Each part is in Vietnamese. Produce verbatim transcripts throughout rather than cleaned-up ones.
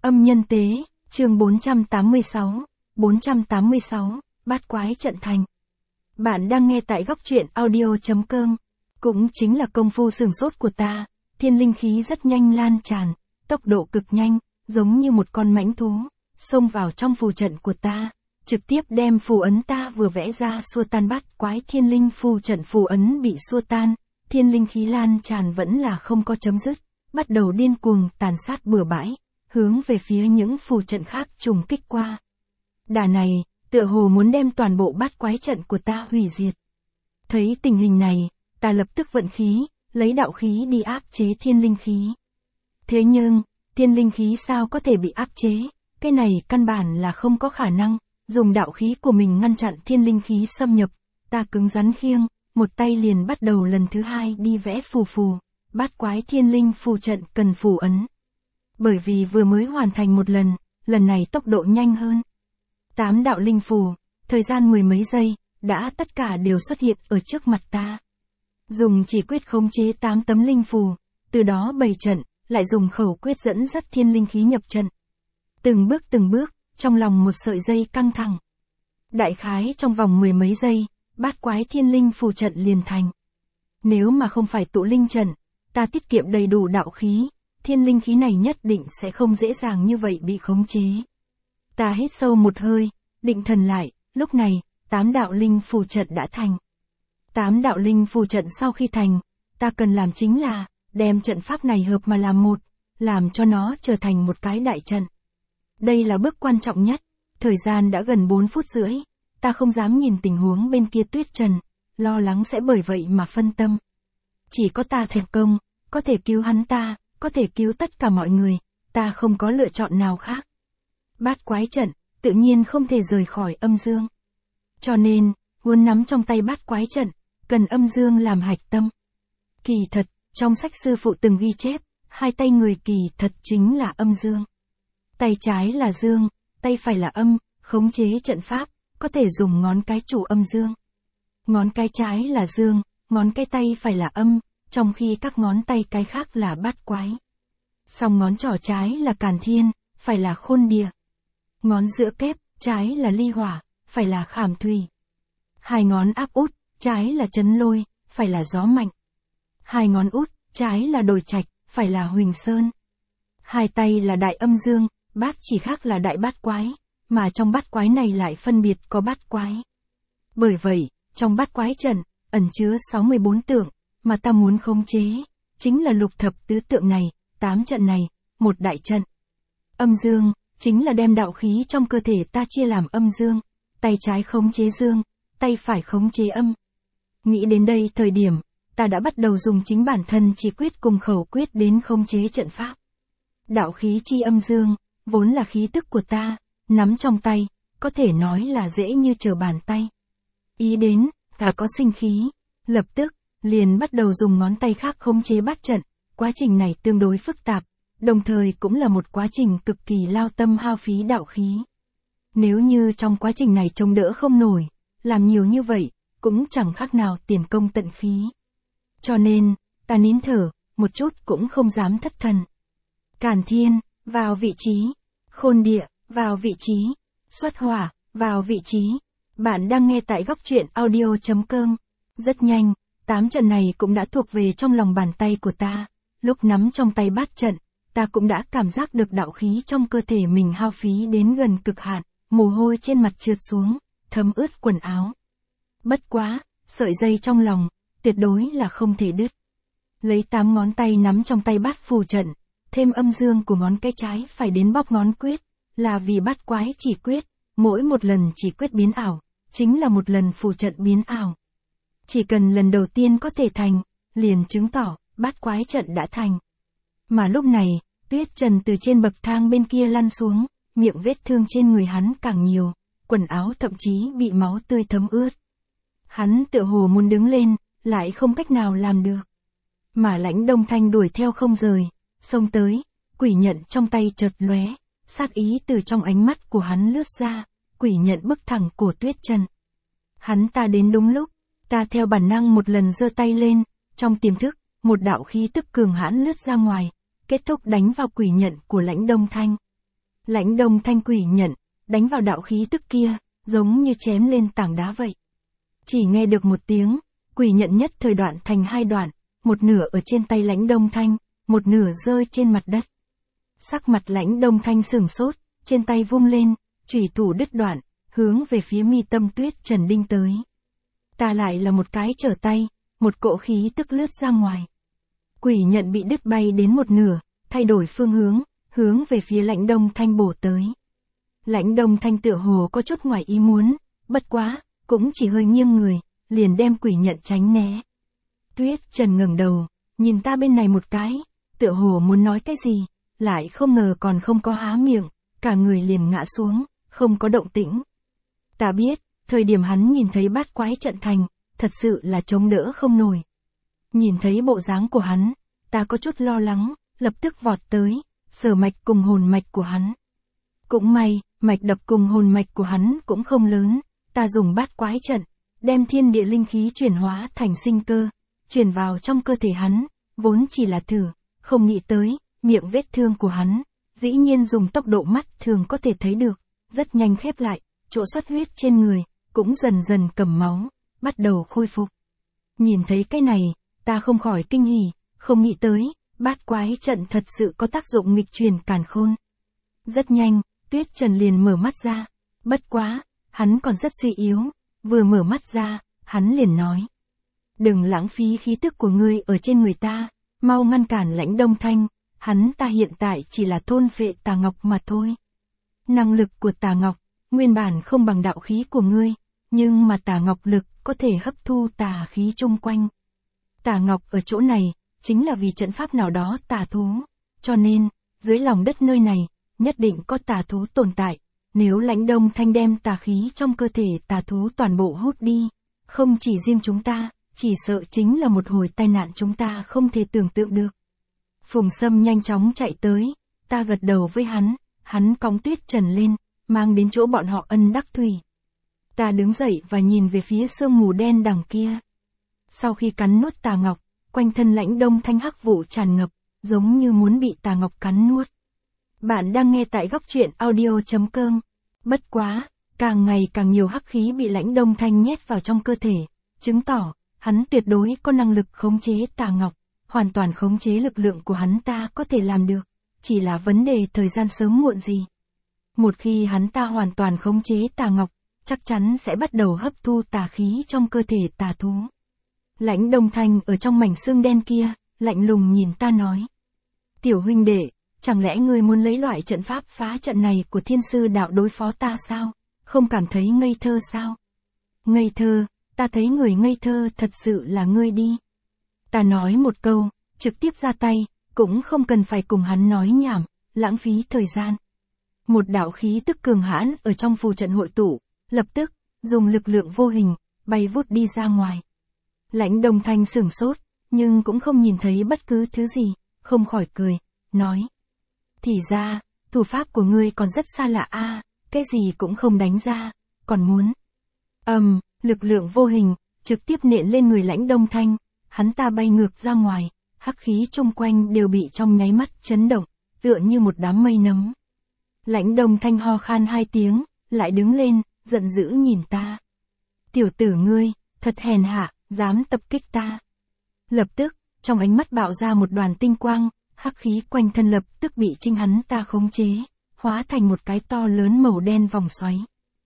Âm nhân tế, chương bốn trăm tám mươi sáu, bốn trăm tám mươi sáu, bát quái trận thành. Bạn đang nghe tại góc truyện audio chấm com. Cũng chính là công phu sửng sốt của ta, thiên linh khí rất nhanh lan tràn, tốc độ cực nhanh, giống như một con mãnh thú, xông vào trong phù trận của ta, trực tiếp đem phù ấn ta vừa vẽ ra xua tan bát quái thiên linh phù trận phù ấn bị xua tan, thiên linh khí lan tràn vẫn là không có chấm dứt, bắt đầu điên cuồng tàn sát bừa bãi, hướng về phía những phù trận khác trùng kích qua. Đà này, tựa hồ muốn đem toàn bộ bát quái trận của ta hủy diệt. Thấy tình hình này, ta lập tức vận khí, lấy đạo khí đi áp chế thiên linh khí. Thế nhưng, thiên linh khí sao có thể bị áp chế, cái này căn bản là không có khả năng, dùng đạo khí của mình ngăn chặn thiên linh khí xâm nhập, ta cứng rắn khiêng, một tay liền bắt đầu lần thứ hai đi vẽ phù phù, bát quái thiên linh phù trận cần phù ấn. Bởi vì vừa mới hoàn thành một lần, lần này tốc độ nhanh hơn. Tám đạo linh phù, thời gian mười mấy giây, đã tất cả đều xuất hiện ở trước mặt ta. Dùng chỉ quyết khống chế tám tấm linh phù, từ đó bày trận, lại dùng khẩu quyết dẫn dắt thiên linh khí nhập trận. Từng bước từng bước, trong lòng một sợi dây căng thẳng. Đại khái trong vòng mười mấy giây, bát quái thiên linh phù trận liền thành. Nếu mà không phải tụ linh trận, ta tiết kiệm đầy đủ đạo khí, thiên linh khí này nhất định sẽ không dễ dàng như vậy bị khống chế. Ta hít sâu một hơi, định thần lại, lúc này, tám đạo linh phù trận đã thành. Tám đạo linh phù trận sau khi thành, ta cần làm chính là, đem trận pháp này hợp mà làm một, làm cho nó trở thành một cái đại trận. Đây là bước quan trọng nhất, thời gian đã gần bốn phút rưỡi, ta không dám nhìn tình huống bên kia Tuyết Trần, lo lắng sẽ bởi vậy mà phân tâm. Chỉ có ta thành công, có thể cứu hắn ta, có thể cứu tất cả mọi người, ta không có lựa chọn nào khác. Bát quái trận, tự nhiên không thể rời khỏi âm dương. Cho nên, muốn nắm trong tay bát quái trận, cần âm dương làm hạch tâm. Kỳ thật, trong sách sư phụ từng ghi chép, hai tay người kỳ thật chính là âm dương. Tay trái là dương, tay phải là âm, khống chế trận pháp, có thể dùng ngón cái chủ âm dương. Ngón cái trái là dương, ngón cái tay phải là âm, trong khi các ngón tay cái khác là bát quái. Song ngón trỏ trái là càn thiên, phải là khôn địa. Ngón giữa kép, trái là ly hỏa, phải là khảm thủy. Hai ngón áp út, trái là chấn lôi, phải là gió mạnh. Hai ngón út, trái là đồi trạch, phải là huỳnh sơn. Hai tay là đại âm dương, bát chỉ khác là đại bát quái, mà trong bát quái này lại phân biệt có bát quái. Bởi vậy, trong bát quái trận, ẩn chứa sáu mươi bốn tượng, mà ta muốn khống chế, chính là lục thập tứ tượng này, tám trận này, một đại trận. Âm dương, chính là đem đạo khí trong cơ thể ta chia làm âm dương, tay trái khống chế dương, tay phải khống chế âm. Nghĩ đến đây thời điểm, ta đã bắt đầu dùng chính bản thân chỉ quyết cùng khẩu quyết đến khống chế trận pháp. Đạo khí chi âm dương, vốn là khí tức của ta, nắm trong tay, có thể nói là dễ như trở bàn tay. Ý đến, ta có sinh khí, lập tức, liền bắt đầu dùng ngón tay khác khống chế bát trận, quá trình này tương đối phức tạp, đồng thời cũng là một quá trình cực kỳ lao tâm hao phí đạo khí. Nếu như trong quá trình này chống đỡ không nổi, làm nhiều như vậy, cũng chẳng khác nào tiền công tận phí. Cho nên, ta nín thở, một chút cũng không dám thất thần. Càn thiên, vào vị trí. Khôn địa, vào vị trí. Xuất hỏa, vào vị trí. Bạn đang nghe tại góc truyện audio chấm com. Rất nhanh, tám trận này cũng đã thuộc về trong lòng bàn tay của ta. Lúc nắm trong tay bát trận, ta cũng đã cảm giác được đạo khí trong cơ thể mình hao phí đến gần cực hạn, mồ hôi trên mặt trượt xuống, thấm ướt quần áo. Bất quá, sợi dây trong lòng, tuyệt đối là không thể đứt. Lấy tám ngón tay nắm trong tay bát phù trận, thêm âm dương của ngón cái trái phải đến bóp ngón quyết, là vì bát quái chỉ quyết, mỗi một lần chỉ quyết biến ảo, chính là một lần phù trận biến ảo. Chỉ cần lần đầu tiên có thể thành, liền chứng tỏ, bát quái trận đã thành. Mà lúc này, Tuyết Trần từ trên bậc thang bên kia lăn xuống, miệng vết thương trên người hắn càng nhiều, quần áo thậm chí bị máu tươi thấm ướt. Hắn tựa hồ muốn đứng lên, lại không cách nào làm được. Mà Lãnh Đông Thanh đuổi theo không rời, xông tới, quỷ nhận trong tay chợt lóe, sát ý từ trong ánh mắt của hắn lướt ra, quỷ nhận bức thẳng cổ Tuyết Trần. Hắn ta đến đúng lúc, ta theo bản năng một lần giơ tay lên, trong tiềm thức, một đạo khí tức cường hãn lướt ra ngoài, kết thúc đánh vào quỷ nhận của Lãnh Đông Thanh. Lãnh Đông Thanh quỷ nhận, đánh vào đạo khí tức kia, giống như chém lên tảng đá vậy. Chỉ nghe được một tiếng, quỷ nhận nhất thời đoạn thành hai đoạn, một nửa ở trên tay Lãnh Đông Thanh, một nửa rơi trên mặt đất. Sắc mặt Lãnh Đông Thanh sửng sốt, trên tay vung lên, chủy thủ đứt đoạn, hướng về phía mi tâm Tuyết Trần đinh tới. Ta lại là một cái trở tay, một cỗ khí tức lướt ra ngoài. Quỷ nhận bị đứt bay đến một nửa, thay đổi phương hướng, hướng về phía Lãnh Đông Thanh bổ tới. Lãnh Đông Thanh tựa hồ có chút ngoài ý muốn, bất quá, cũng chỉ hơi nghiêng người, liền đem quỷ nhận tránh né. Tuyết Trần ngẩng đầu, nhìn ta bên này một cái, tựa hồ muốn nói cái gì, lại không ngờ còn không có há miệng, cả người liền ngã xuống, không có động tĩnh. Ta biết, thời điểm hắn nhìn thấy bát quái trận thành, thật sự là chống đỡ không nổi. Nhìn thấy bộ dáng của hắn, ta có chút lo lắng, lập tức vọt tới, sờ mạch cùng hồn mạch của hắn. Cũng may, mạch đập cùng hồn mạch của hắn cũng không lớn, ta dùng bát quái trận, đem thiên địa linh khí chuyển hóa thành sinh cơ, chuyển vào trong cơ thể hắn, vốn chỉ là thử, không nghĩ tới, miệng vết thương của hắn, dĩ nhiên dùng tốc độ mắt thường có thể thấy được, rất nhanh khép lại, chỗ xuất huyết trên người, cũng dần dần cầm máu, bắt đầu khôi phục. Nhìn thấy cái này, ta không khỏi kinh hỉ, không nghĩ tới, bát quái trận thật sự có tác dụng nghịch truyền càn khôn. Rất nhanh, Tuyết Trần liền mở mắt ra, bất quá, hắn còn rất suy yếu, vừa mở mắt ra, hắn liền nói. Đừng lãng phí khí tức của ngươi ở trên người ta, mau ngăn cản Lãnh Đông Thanh, hắn ta hiện tại chỉ là thôn phệ tà ngọc mà thôi. Năng lực của tà ngọc, nguyên bản không bằng đạo khí của ngươi, nhưng mà tà ngọc lực có thể hấp thu tà khí chung quanh. Tà ngọc ở chỗ này, chính là vì trận pháp nào đó tà thú, cho nên, dưới lòng đất nơi này, nhất định có tà thú tồn tại, nếu Lãnh Đông Thanh đem tà khí trong cơ thể tà thú toàn bộ hút đi, không chỉ riêng chúng ta, chỉ sợ chính là một hồi tai nạn chúng ta không thể tưởng tượng được. Phùng Sâm nhanh chóng chạy tới, ta gật đầu với hắn, hắn cõng Tuyết Trần lên, mang đến chỗ bọn họ ân đắc thủy. Ta đứng dậy và nhìn về phía sương mù đen đằng kia. Sau khi cắn nuốt tà ngọc, quanh thân Lãnh Đông Thanh hắc vụ tràn ngập, giống như muốn bị tà ngọc cắn nuốt. Bạn đang nghe tại góc truyện audio chấm com. Bất quá, càng ngày càng nhiều hắc khí bị Lãnh Đông Thanh nhét vào trong cơ thể, chứng tỏ, hắn tuyệt đối có năng lực khống chế tà ngọc, hoàn toàn khống chế lực lượng của hắn ta có thể làm được, chỉ là vấn đề thời gian sớm muộn gì. Một khi hắn ta hoàn toàn khống chế tà ngọc, chắc chắn sẽ bắt đầu hấp thu tà khí trong cơ thể tà thú. Lãnh Đông Thanh ở trong mảnh xương đen kia, lạnh lùng nhìn ta nói. Tiểu huynh đệ, chẳng lẽ ngươi muốn lấy loại trận pháp phá trận này của thiên sư đạo đối phó ta sao? Không cảm thấy ngây thơ sao? Ngây thơ, ta thấy người ngây thơ thật sự là ngươi đi. Ta nói một câu, trực tiếp ra tay, cũng không cần phải cùng hắn nói nhảm, lãng phí thời gian. Một đạo khí tức cường hãn ở trong phù trận hội tụ, lập tức, dùng lực lượng vô hình, bay vút đi ra ngoài. Lãnh Đông Thanh sửng sốt, nhưng cũng không nhìn thấy bất cứ thứ gì, không khỏi cười, nói. Thì ra, thủ pháp của ngươi còn rất xa lạ a, cái gì cũng không đánh ra, còn muốn. Ầm, um, lực lượng vô hình, trực tiếp nện lên người Lãnh Đông Thanh, hắn ta bay ngược ra ngoài, hắc khí chung quanh đều bị trong nháy mắt chấn động, tựa như một đám mây nấm. Lãnh Đông Thanh ho khan hai tiếng, lại đứng lên, giận dữ nhìn ta. Tiểu tử ngươi, thật hèn hạ, dám tập kích ta. Lập tức, trong ánh mắt bạo ra một đoàn tinh quang, hắc khí quanh thân lập tức bị chính hắn ta khống chế, hóa thành một cái to lớn màu đen vòng xoáy.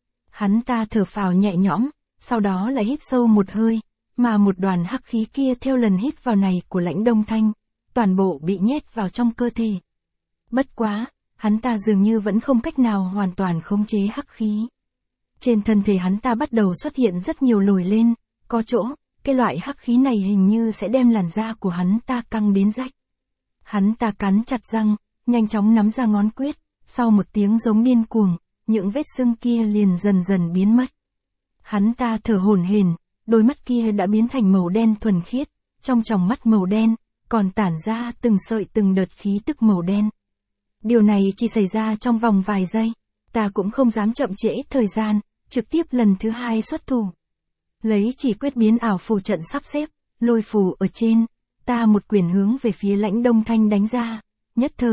Hắn ta thở phào nhẹ nhõm, sau đó lại hít sâu một hơi, mà một đoàn hắc khí kia theo lần hít vào này của Lãnh Đông Thanh, toàn bộ bị nhét vào trong cơ thể. Bất quá, hắn ta dường như vẫn không cách nào hoàn toàn khống chế hắc khí. Trên thân thể hắn ta bắt đầu xuất hiện rất nhiều lồi lên, có chỗ, cái loại hắc khí này hình như sẽ đem làn da của hắn ta căng đến rách. Hắn ta cắn chặt răng, nhanh chóng nắm ra ngón quyết, sau một tiếng giống điên cuồng, những vết sưng kia liền dần dần biến mất. Hắn ta thở hổn hển, đôi mắt kia đã biến thành màu đen thuần khiết, trong tròng mắt màu đen, còn tản ra từng sợi từng đợt khí tức màu đen. Điều này chỉ xảy ra trong vòng vài giây, ta cũng không dám chậm trễ thời gian, trực tiếp lần thứ hai xuất thủ. Lấy chỉ quyết biến ảo phù trận sắp xếp, lôi phù ở trên, ta một quyền hướng về phía Lãnh Đông Thanh đánh ra, nhất thời,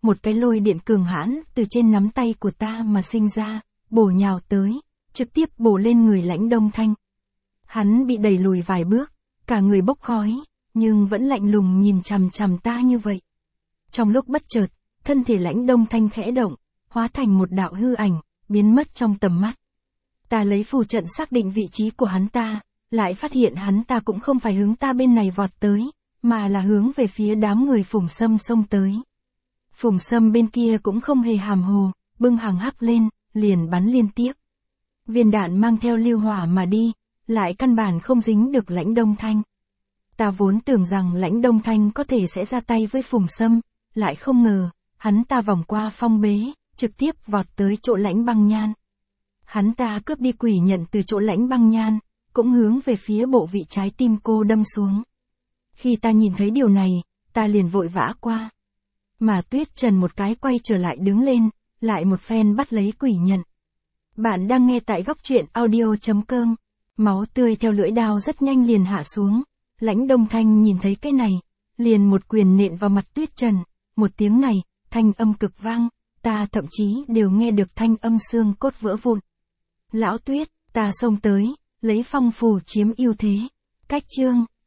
một cái lôi điện cường hãn từ trên nắm tay của ta mà sinh ra, bổ nhào tới, trực tiếp bổ lên người Lãnh Đông Thanh. Hắn bị đẩy lùi vài bước, cả người bốc khói, nhưng vẫn lạnh lùng nhìn chằm chằm ta như vậy. Trong lúc bất chợt, thân thể Lãnh Đông Thanh khẽ động, hóa thành một đạo hư ảnh, biến mất trong tầm mắt. Ta lấy phù trận xác định vị trí của hắn ta, lại phát hiện hắn ta cũng không phải hướng ta bên này vọt tới, mà là hướng về phía đám người Phùng Sâm xông tới. Phùng Sâm bên kia cũng không hề hàm hồ, bưng hàng hắc lên, liền bắn liên tiếp. Viên đạn mang theo lưu hỏa mà đi, lại căn bản không dính được Lãnh Đông Thanh. Ta vốn tưởng rằng Lãnh Đông Thanh có thể sẽ ra tay với Phùng Sâm, lại không ngờ, hắn ta vòng qua phong bế, trực tiếp vọt tới chỗ Lãnh Băng Nhan. Hắn ta cướp đi quỷ nhận từ chỗ Lãnh Băng Nhan, cũng hướng về phía bộ vị trái tim cô đâm xuống. Khi ta nhìn thấy điều này, ta liền vội vã qua. Mà Tuyết Trần một cái quay trở lại đứng lên, lại một phen bắt lấy quỷ nhận. Bạn đang nghe tại góc truyện audio chấm com. Máu tươi theo lưỡi đao rất nhanh liền hạ xuống. Lãnh Đông Thanh nhìn thấy cái này, liền một quyền nện vào mặt Tuyết Trần. Một tiếng này, thanh âm cực vang, ta thậm chí đều nghe được thanh âm xương cốt vỡ vụn. Lão Tuyết, ta xông tới, lấy phong phù chiếm ưu thế. Cách chương